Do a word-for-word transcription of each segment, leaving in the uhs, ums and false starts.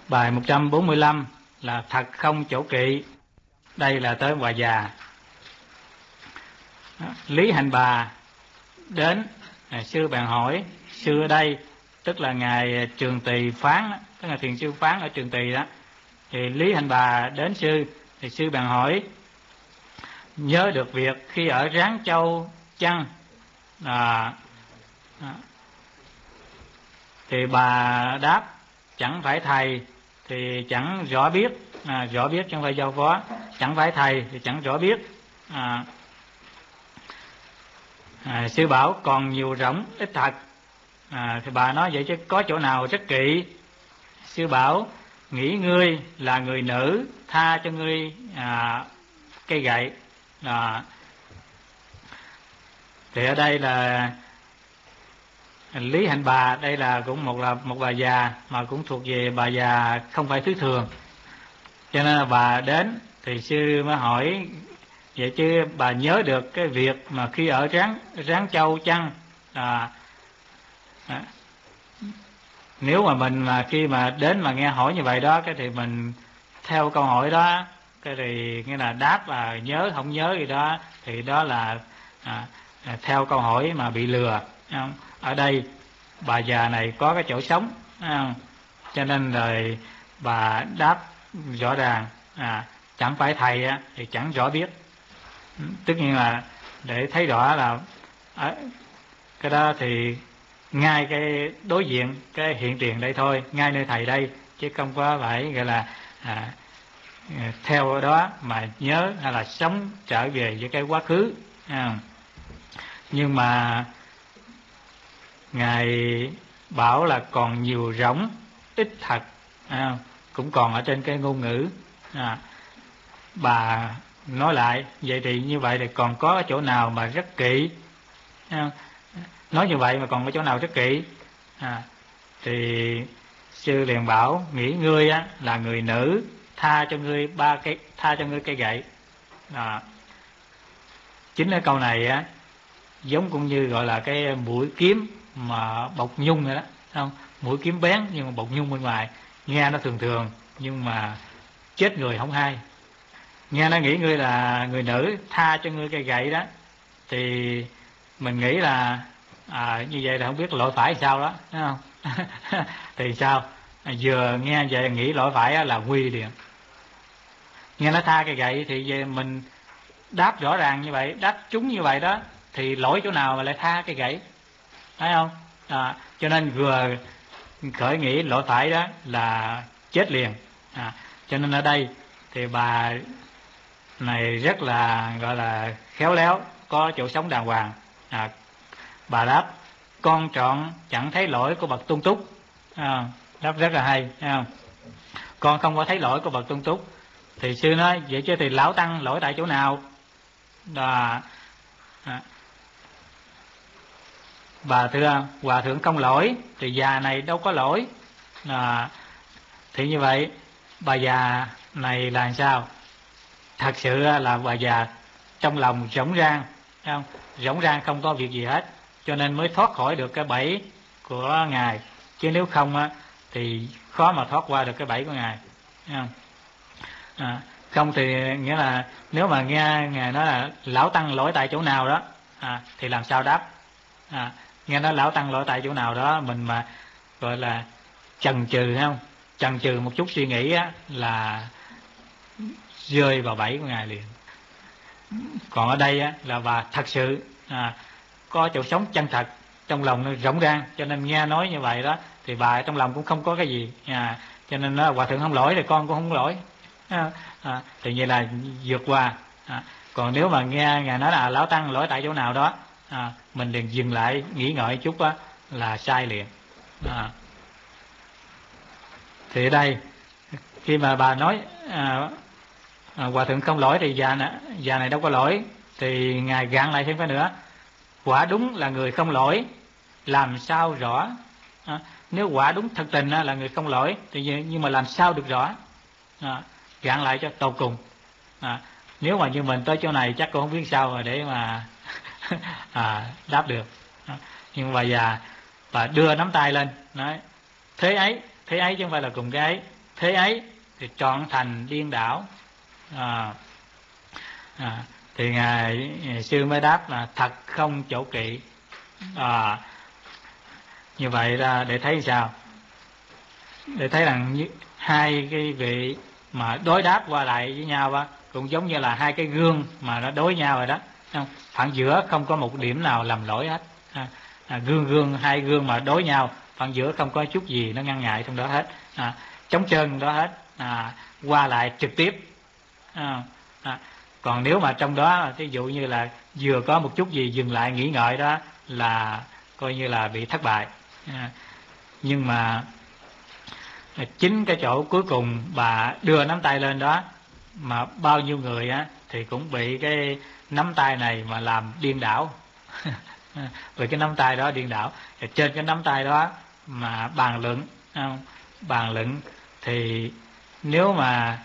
Bài một trăm bốn mươi lăm là thật không chỗ kỵ. Đây là tới bà già. Lý Hành Bà đến, sư bèn hỏi. Sư ở đây tức là ngài Trường Tỳ Phán, tức là thiền sư Phán ở Trường Tỳ đó. Thì Lý Hành Bà đến sư, thì sư bèn hỏi nhớ được việc khi ở Ráng Châu chăng? À, à, thì bà đáp chẳng phải thầy thì chẳng rõ biết. À, rõ biết chứ không phải giao phó. Chẳng phải thầy thì chẳng rõ biết. À, à, sư bảo còn nhiều rỗng ít thật. À, thì bà nói vậy chứ có chỗ nào rất kỵ? Sư bảo nghĩ ngươi là người nữ, tha cho ngươi à, cây gậy. À, thì ở đây là Lý Hành Bà, đây là cũng một là một bà già mà cũng thuộc về bà già không phải thứ thường, cho nên là bà đến thì sư mới hỏi vậy chứ bà nhớ được cái việc mà khi ở Ráng Ráng Châu chăng? À, à, nếu mà mình mà khi mà đến mà nghe hỏi như vậy đó, cái thì mình theo câu hỏi đó, cái thì nghĩa là đáp là nhớ không nhớ gì đó, thì đó là à, theo câu hỏi mà bị lừa. Không? Ở đây bà già này có cái chỗ sống, không? Cho nên rồi bà đáp rõ ràng à, chẳng phải thầy á, thì chẳng rõ biết. Tất nhiên là để thấy rõ là à, cái đó thì ngay cái đối diện cái hiện tiền đây thôi, ngay nơi thầy đây, chứ không có phải gọi là à, theo đó mà nhớ hay là sống trở về với cái quá khứ. À, nhưng mà ngài bảo là còn nhiều rỗng ít thật. À, cũng còn ở trên cái ngôn ngữ. À, bà nói lại vậy thì như vậy thì còn có chỗ nào mà rất kỵ? À, nói như vậy mà còn có chỗ nào rất kỵ? À, thì sư liền bảo nghĩ ngươi á là người nữ, tha cho ngươi ba cái tha cho ngươi cây gậy. À, chính cái câu này á giống cũng như gọi là cái mũi kiếm mà bọc nhung rồi đó, không? Mũi kiếm bén nhưng mà bọc nhung bên ngoài, nghe nó thường thường nhưng mà chết người không hay. Nghe nó nghĩ ngươi là người nữ, tha cho ngươi cây gậy đó, thì mình nghĩ là à, như vậy là không biết lỗi phải sao đó, thấy không? Thì sao à, vừa nghe vậy nghĩ lỗi phải là nguy liền. Nghe nó tha cây gậy thì về mình đáp rõ ràng như vậy, đáp trúng như vậy đó, thì lỗi chỗ nào mà lại tha cây gậy, thấy không? À, cho nên vừa khởi nghĩ lỗi phải đó là chết liền. À, cho nên ở đây thì bà này rất là gọi là khéo léo, có chỗ sống đàng hoàng. À, bà đáp con chọn chẳng thấy lỗi của bậc Tôn Túc. À, đáp rất là hay, thấy không? Con không có thấy lỗi của bậc Tôn Túc. Thì sư nói vậy chứ thì lão tăng lỗi tại chỗ nào? À, à, bà thưa hòa thượng không lỗi thì già này đâu có lỗi. À, thì như vậy bà già này là sao? Thật sự là bà già trong lòng rỗng rang, không? Rỗng rang không có việc gì hết, cho nên mới thoát khỏi được cái bẫy của ngài, chứ nếu không á thì khó mà thoát qua được cái bẫy của ngài, không? À, không thì nghĩa là nếu mà nghe ngài nói là lão tăng lỗi tại chỗ nào đó, à, thì làm sao đáp? À, nghe nói lão tăng lỗi tại chỗ nào đó, mình mà gọi là chần chừ, không? Chần chừ một chút suy nghĩ á là rơi vào bẫy của ngài liền. Còn ở đây á, là bà thật sự à, có chỗ sống chân thật, trong lòng nó rỗng rang, cho nên nghe nói như vậy đó thì bà trong lòng cũng không có cái gì. À, cho nên nó hòa thượng không lỗi thì con cũng không lỗi. À, à, thì như là vượt qua. À, còn nếu mà nghe ngài nói là lão tăng lỗi tại chỗ nào đó, à, mình liền dừng lại nghĩ ngợi chút á là sai liền. À, thì ở đây khi mà bà nói à, à, hòa thượng không lỗi thì già này, già này đâu có lỗi, thì ngài gạn lại thêm cái nữa, quả đúng là người không lỗi làm sao rõ. À, nếu quả đúng thật tình là người không lỗi thì nhưng mà làm sao được rõ? À, gạn lại cho tột cùng. À, nếu mà như mình tới chỗ này chắc cũng không biết sao mà để mà à, đáp được. À, nhưng mà bà già bà đưa nắm tay lên nói thế ấy thế ấy chứ không phải là cùng cái ấy. thế ấy thì trọn thành điên đảo. À, à, thì ngài sư mới đáp là thật không chỗ kỵ. À, như vậy là để thấy sao, để thấy rằng hai cái vị mà đối đáp qua lại với nhau á, cũng giống như là hai cái gương mà nó đối nhau rồi đó, phẳng giữa không có một điểm nào làm lỗi hết. À, à, gương gương hai gương mà đối nhau, phẳng giữa không có chút gì nó ngăn ngại trong đó hết, à, trống trơn đó hết, à, qua lại trực tiếp. À, à, còn nếu mà trong đó ví dụ như là vừa có một chút gì dừng lại nghĩ ngợi đó là coi như là bị thất bại. À, nhưng mà chính cái chỗ cuối cùng bà đưa nắm tay lên đó mà bao nhiêu người á thì cũng bị cái nắm tay này mà làm điên đảo. Vì cái nắm tay đó điên đảo, trên cái nắm tay đó mà bàn luận, không? Bàn luận thì nếu mà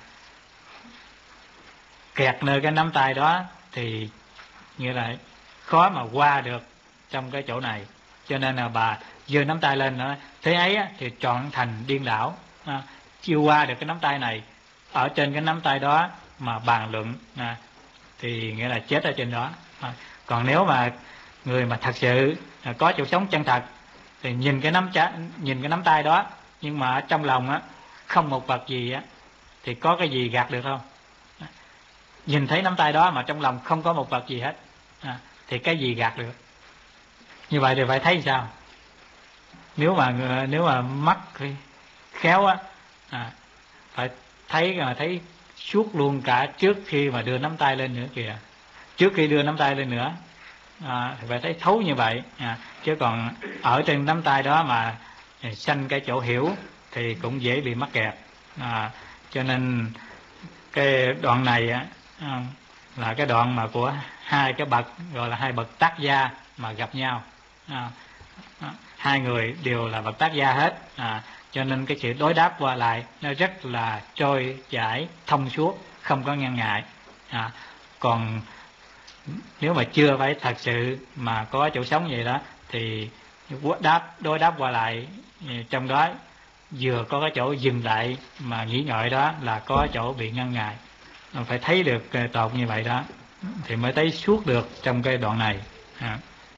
kẹt nơi cái nắm tay đó thì như là khó mà qua được trong cái chỗ này. Cho nên là bà giơ nắm tay lên nữa, thế ấy á, thì trọn thành điên đảo, à, chưa qua được cái nắm tay này, ở trên cái nắm tay đó mà bàn luận, à, thì nghĩa là chết ở trên đó. À, còn nếu mà người mà thật sự à, có chỗ sống chân thật thì nhìn cái nắm chá, nhìn cái nắm tay đó nhưng mà ở trong lòng á không một vật gì á, thì có cái gì gạt được không? À, nhìn thấy nắm tay đó mà trong lòng không có một vật gì hết, à, thì cái gì gạt được? Như vậy thì phải thấy sao? Nếu mà nếu mà mắt khéo á, à, phải thấy mà thấy suốt luôn cả trước khi mà đưa nắm tay lên nữa kìa. Trước khi đưa nắm tay lên nữa, à, thì phải thấy thấu như vậy, à, chứ còn ở trên nắm tay đó mà sanh cái chỗ hiểu thì cũng dễ bị mắc kẹt. À, cho nên cái đoạn này á, à, là cái đoạn mà của hai cái bậc gọi là hai bậc tác gia mà gặp nhau. À, à, hai người đều là bậc tác gia hết, à, cho nên cái sự đối đáp qua lại nó rất là trôi chảy thông suốt, không có ngăn ngại. À, còn nếu mà chưa phải thật sự mà có chỗ sống vậy đó thì đáp đối đáp qua lại trong đó vừa có cái chỗ dừng lại mà nghĩ ngợi đó là có chỗ bị ngăn ngại. Phải thấy được tột như vậy đó thì mới thấy suốt được trong cái đoạn này. À.